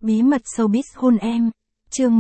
Bí mật showbiz hôn em. Chương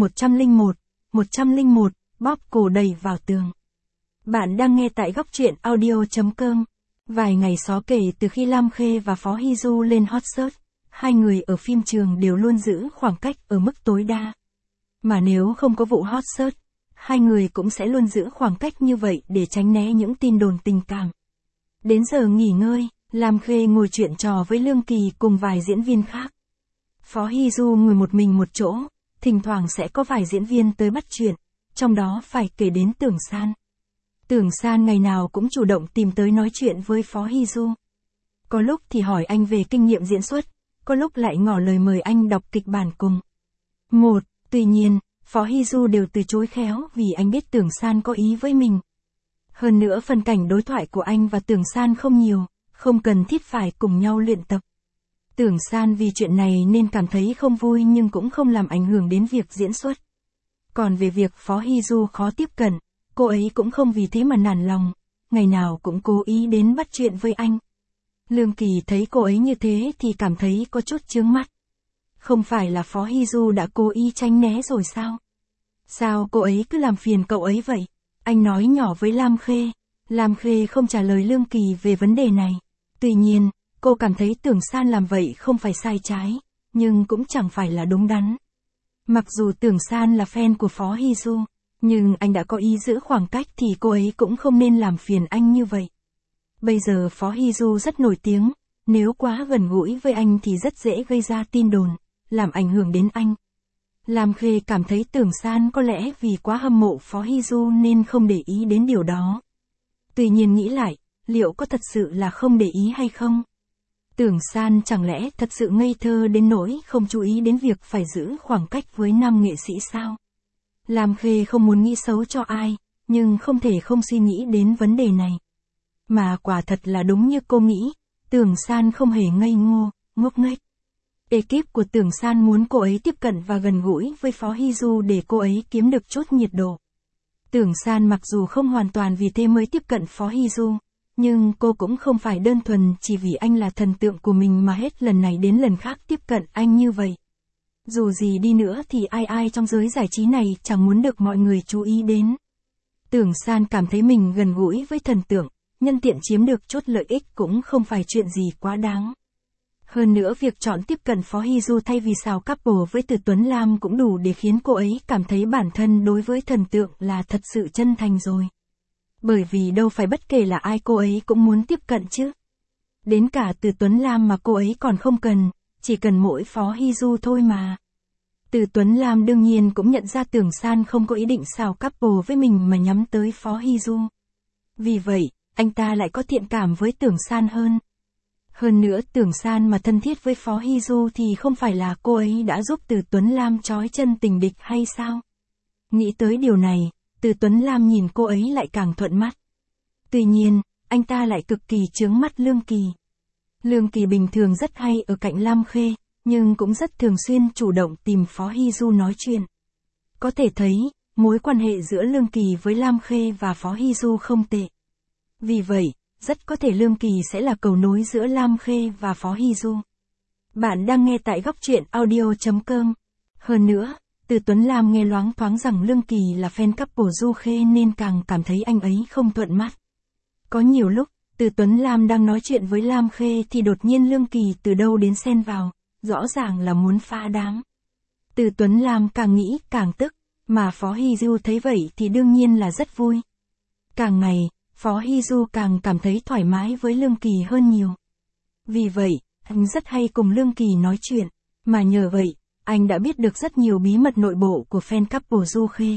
101, bóp cổ đẩy vào tường. Bạn đang nghe tại góc truyện audio.com. Vài ngày xó kể từ khi Lam Khê và Phó Hy Du lên hot search, hai người ở phim trường đều luôn giữ khoảng cách ở mức tối đa. Mà nếu không có vụ hot search, hai người cũng sẽ luôn giữ khoảng cách như vậy để tránh né những tin đồn tình cảm. Đến giờ nghỉ ngơi, Lam Khê ngồi chuyện trò với Lương Kỳ cùng vài diễn viên khác. Phó Hy Du ngồi một mình một chỗ, thỉnh thoảng sẽ có vài diễn viên tới bắt chuyện, trong đó phải kể đến Tưởng San. Tưởng San ngày nào cũng chủ động tìm tới nói chuyện với Phó Hy Du. Có lúc thì hỏi anh về kinh nghiệm diễn xuất, có lúc lại ngỏ lời mời anh đọc kịch bản cùng. Tuy nhiên, Phó Hy Du đều từ chối khéo vì anh biết Tưởng San có ý với mình. Hơn nữa phân cảnh đối thoại của anh và Tưởng San không nhiều, không cần thiết phải cùng nhau luyện tập. Tưởng San vì chuyện này nên cảm thấy không vui nhưng cũng không làm ảnh hưởng đến việc diễn xuất. Còn về việc Phó Hy Du khó tiếp cận, cô ấy cũng không vì thế mà nản lòng, ngày nào cũng cố ý đến bắt chuyện với anh. Lương Kỳ thấy cô ấy như thế thì cảm thấy có chút chướng mắt. Không phải là Phó Hy Du đã cố ý tránh né rồi sao? Sao cô ấy cứ làm phiền cậu ấy vậy? Anh nói nhỏ với Lam Khê. Lam Khê không trả lời Lương Kỳ về vấn đề này. Tuy nhiên, cô cảm thấy Tưởng San làm vậy không phải sai trái, nhưng cũng chẳng phải là đúng đắn. Mặc dù Tưởng San là fan của Phó Hy Du, nhưng anh đã có ý giữ khoảng cách thì cô ấy cũng không nên làm phiền anh như vậy. Bây giờ Phó Hy Du rất nổi tiếng, nếu quá gần gũi với anh thì rất dễ gây ra tin đồn, làm ảnh hưởng đến anh. Lam Khê cảm thấy Tưởng San có lẽ vì quá hâm mộ Phó Hy Du nên không để ý đến điều đó. Tuy nhiên nghĩ lại, liệu có thật sự là không để ý hay không? Tưởng San chẳng lẽ thật sự ngây thơ đến nỗi không chú ý đến việc phải giữ khoảng cách với nam nghệ sĩ sao? Lam Khê không muốn nghĩ xấu cho ai, nhưng không thể không suy nghĩ đến vấn đề này. Mà quả thật là đúng như cô nghĩ, Tưởng San không hề ngây ngô, ngốc nghếch. Ekip của Tưởng San muốn cô ấy tiếp cận và gần gũi với Phó Hy Du để cô ấy kiếm được chút nhiệt độ. Tưởng San mặc dù không hoàn toàn vì thế mới tiếp cận Phó Hy Du, nhưng cô cũng không phải đơn thuần chỉ vì anh là thần tượng của mình mà hết lần này đến lần khác tiếp cận anh như vậy. Dù gì đi nữa thì ai trong giới giải trí này chẳng muốn được mọi người chú ý đến. Tưởng San cảm thấy mình gần gũi với thần tượng, nhân tiện chiếm được chút lợi ích cũng không phải chuyện gì quá đáng. Hơn nữa việc chọn tiếp cận Phó Hy Du thay vì xào couple với Từ Tuấn Lam cũng đủ để khiến cô ấy cảm thấy bản thân đối với thần tượng là thật sự chân thành rồi. Bởi vì đâu phải bất kể là ai cô ấy cũng muốn tiếp cận chứ. Đến cả Từ Tuấn Lam mà cô ấy còn không cần, chỉ cần mỗi Phó Hy Du thôi mà. Từ Tuấn Lam đương nhiên cũng nhận ra Tưởng San không có ý định xào couple với mình mà nhắm tới Phó Hy Du. Vì vậy, anh ta lại có thiện cảm với Tưởng San hơn. Hơn nữa Tưởng San mà thân thiết với Phó Hy Du thì không phải là cô ấy đã giúp Từ Tuấn Lam trói chân tình địch hay sao? Nghĩ tới điều này, Từ Tuấn Lam nhìn cô ấy lại càng thuận mắt. Tuy nhiên, anh ta lại cực kỳ chướng mắt Lương Kỳ. Lương Kỳ bình thường rất hay ở cạnh Lam Khê, nhưng cũng rất thường xuyên chủ động tìm Phó Hy Du nói chuyện. Có thể thấy, mối quan hệ giữa Lương Kỳ với Lam Khê và Phó Hy Du không tệ. Vì vậy, rất có thể Lương Kỳ sẽ là cầu nối giữa Lam Khê và Phó Hy Du. Bạn đang nghe tại góc truyện audio.com. Hơn nữa, Từ Tuấn Lam nghe loáng thoáng rằng Lương Kỳ là fan couple Du Khê nên càng cảm thấy anh ấy không thuận mắt. Có nhiều lúc, Từ Tuấn Lam đang nói chuyện với Lam Khê thì đột nhiên Lương Kỳ từ đâu đến xen vào, rõ ràng là muốn phá đám. Từ Tuấn Lam càng nghĩ càng tức, mà Phó Hy Du thấy vậy thì đương nhiên là rất vui. Càng ngày, Phó Hy Du càng cảm thấy thoải mái với Lương Kỳ hơn nhiều. Vì vậy, anh rất hay cùng Lương Kỳ nói chuyện, mà nhờ vậy, anh đã biết được rất nhiều bí mật nội bộ của fan couple Du Khê.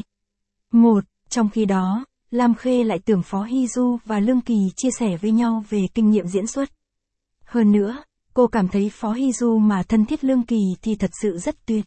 Trong khi đó, Lam Khê lại tưởng Phó Hy Du và Lương Kỳ chia sẻ với nhau về kinh nghiệm diễn xuất. Hơn nữa, cô cảm thấy Phó Hy Du mà thân thiết Lương Kỳ thì thật sự rất tuyệt.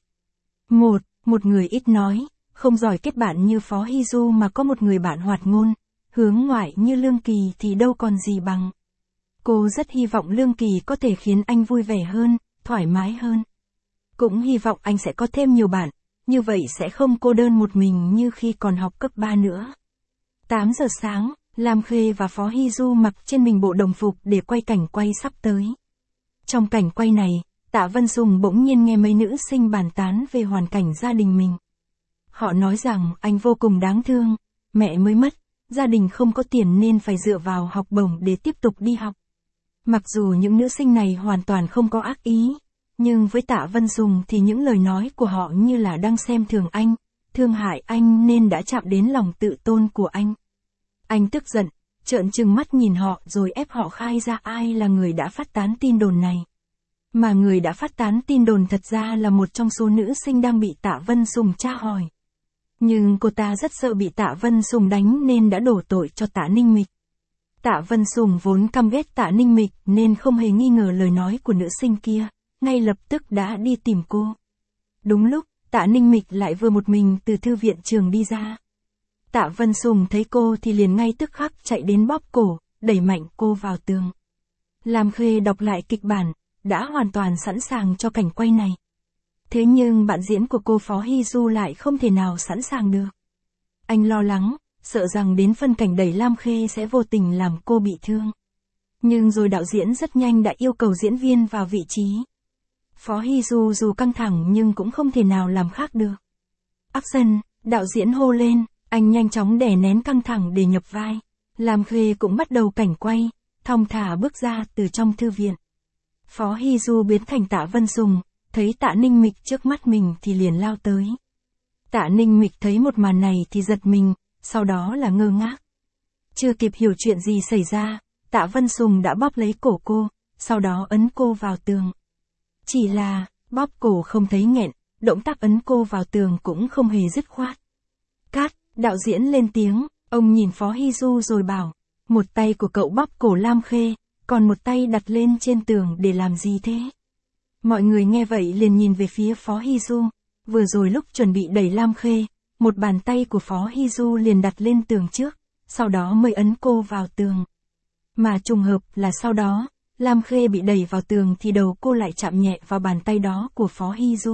Một người ít nói, không giỏi kết bạn như Phó Hy Du mà có một người bạn hoạt ngôn, hướng ngoại như Lương Kỳ thì đâu còn gì bằng. Cô rất hy vọng Lương Kỳ có thể khiến anh vui vẻ hơn, thoải mái hơn. Cũng hy vọng anh sẽ có thêm nhiều bạn, như vậy sẽ không cô đơn một mình như khi còn học cấp 3 nữa. 8 giờ sáng, Lam Khê và Phó Hy Du mặc trên mình bộ đồng phục để quay cảnh quay sắp tới. Trong cảnh quay này, Tạ Vân Sùng bỗng nhiên nghe mấy nữ sinh bàn tán về hoàn cảnh gia đình mình. Họ nói rằng anh vô cùng đáng thương, mẹ mới mất, gia đình không có tiền nên phải dựa vào học bổng để tiếp tục đi học. Mặc dù những nữ sinh này hoàn toàn không có ác ý, nhưng với Tạ Vân Sùng thì những lời nói của họ như là đang xem thường anh, thương hại anh nên đã chạm đến lòng tự tôn của anh. Anh tức giận, trợn trừng mắt nhìn họ rồi ép họ khai ra ai là người đã phát tán tin đồn này. Mà người đã phát tán tin đồn thật ra là một trong số nữ sinh đang bị Tạ Vân Sùng tra hỏi. Nhưng cô ta rất sợ bị Tạ Vân Sùng đánh nên đã đổ tội cho Tạ Ninh Mịch. Tạ Vân Sùng vốn căm ghét Tạ Ninh Mịch nên không hề nghi ngờ lời nói của nữ sinh kia, ngay lập tức đã đi tìm cô. Đúng lúc, Tạ Ninh Mịch lại vừa một mình từ thư viện trường đi ra. Tạ Vân Sùng thấy cô thì liền ngay tức khắc chạy đến bóp cổ, đẩy mạnh cô vào tường. Lam Khê đọc lại kịch bản, đã hoàn toàn sẵn sàng cho cảnh quay này. Thế nhưng bạn diễn của cô Phó Hy Du lại không thể nào sẵn sàng được. Anh lo lắng, sợ rằng đến phân cảnh đẩy Lam Khê sẽ vô tình làm cô bị thương. Nhưng rồi đạo diễn rất nhanh đã yêu cầu diễn viên vào vị trí. Phó Hy Du dù căng thẳng nhưng cũng không thể nào làm khác được. Action, đạo diễn hô lên, anh nhanh chóng đè nén căng thẳng để nhập vai. Lam Khê cũng bắt đầu cảnh quay, thong thả bước ra từ trong thư viện. Phó Hy Du biến thành Tạ Vân Sùng, thấy Tạ Ninh Mịch trước mắt mình thì liền lao tới. Tạ Ninh Mịch thấy một màn này thì giật mình, sau đó là ngơ ngác. Chưa kịp hiểu chuyện gì xảy ra, Tạ Vân Sùng đã bóp lấy cổ cô, sau đó ấn cô vào tường. Chỉ là, bóp cổ không thấy nghẹn, động tác ấn cô vào tường cũng không hề dứt khoát. Cát, đạo diễn lên tiếng, ông nhìn Phó Hy Du rồi bảo, một tay của cậu bóp cổ Lam Khê, còn một tay đặt lên trên tường để làm gì thế? Mọi người nghe vậy liền nhìn về phía Phó Hy Du, vừa rồi lúc chuẩn bị đẩy Lam Khê, một bàn tay của Phó Hy Du liền đặt lên tường trước, sau đó mới ấn cô vào tường. Mà trùng hợp là sau đó, Lam Khê bị đẩy vào tường thì đầu cô lại chạm nhẹ vào bàn tay đó của Phó Hy Du.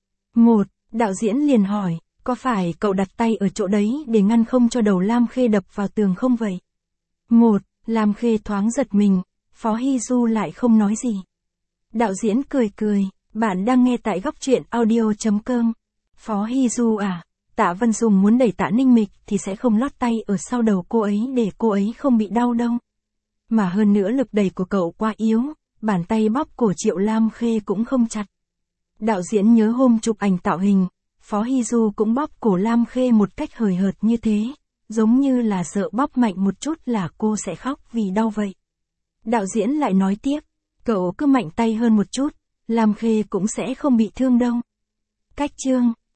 Đạo diễn liền hỏi, có phải cậu đặt tay ở chỗ đấy để ngăn không cho đầu Lam Khê đập vào tường không vậy? Lam Khê thoáng giật mình, Phó Hy Du lại không nói gì. Đạo diễn cười cười, bạn đang nghe tại góc truyện audio.com. Phó Hy Du à, Tạ Vân Sùng muốn đẩy Tạ Ninh Mịch thì sẽ không lót tay ở sau đầu cô ấy để cô ấy không bị đau đâu. Mà hơn nữa lực đẩy của cậu quá yếu, bàn tay bóp cổ Triệu Lam Khê cũng không chặt. Đạo diễn nhớ hôm chụp ảnh tạo hình, Phó Hy Du cũng bóp cổ Lam Khê một cách hời hợt như thế, giống như là sợ bóp mạnh một chút là cô sẽ khóc vì đau vậy. Đạo diễn lại nói tiếp, cậu cứ mạnh tay hơn một chút, Lam Khê cũng sẽ không bị thương đâu. Cách chương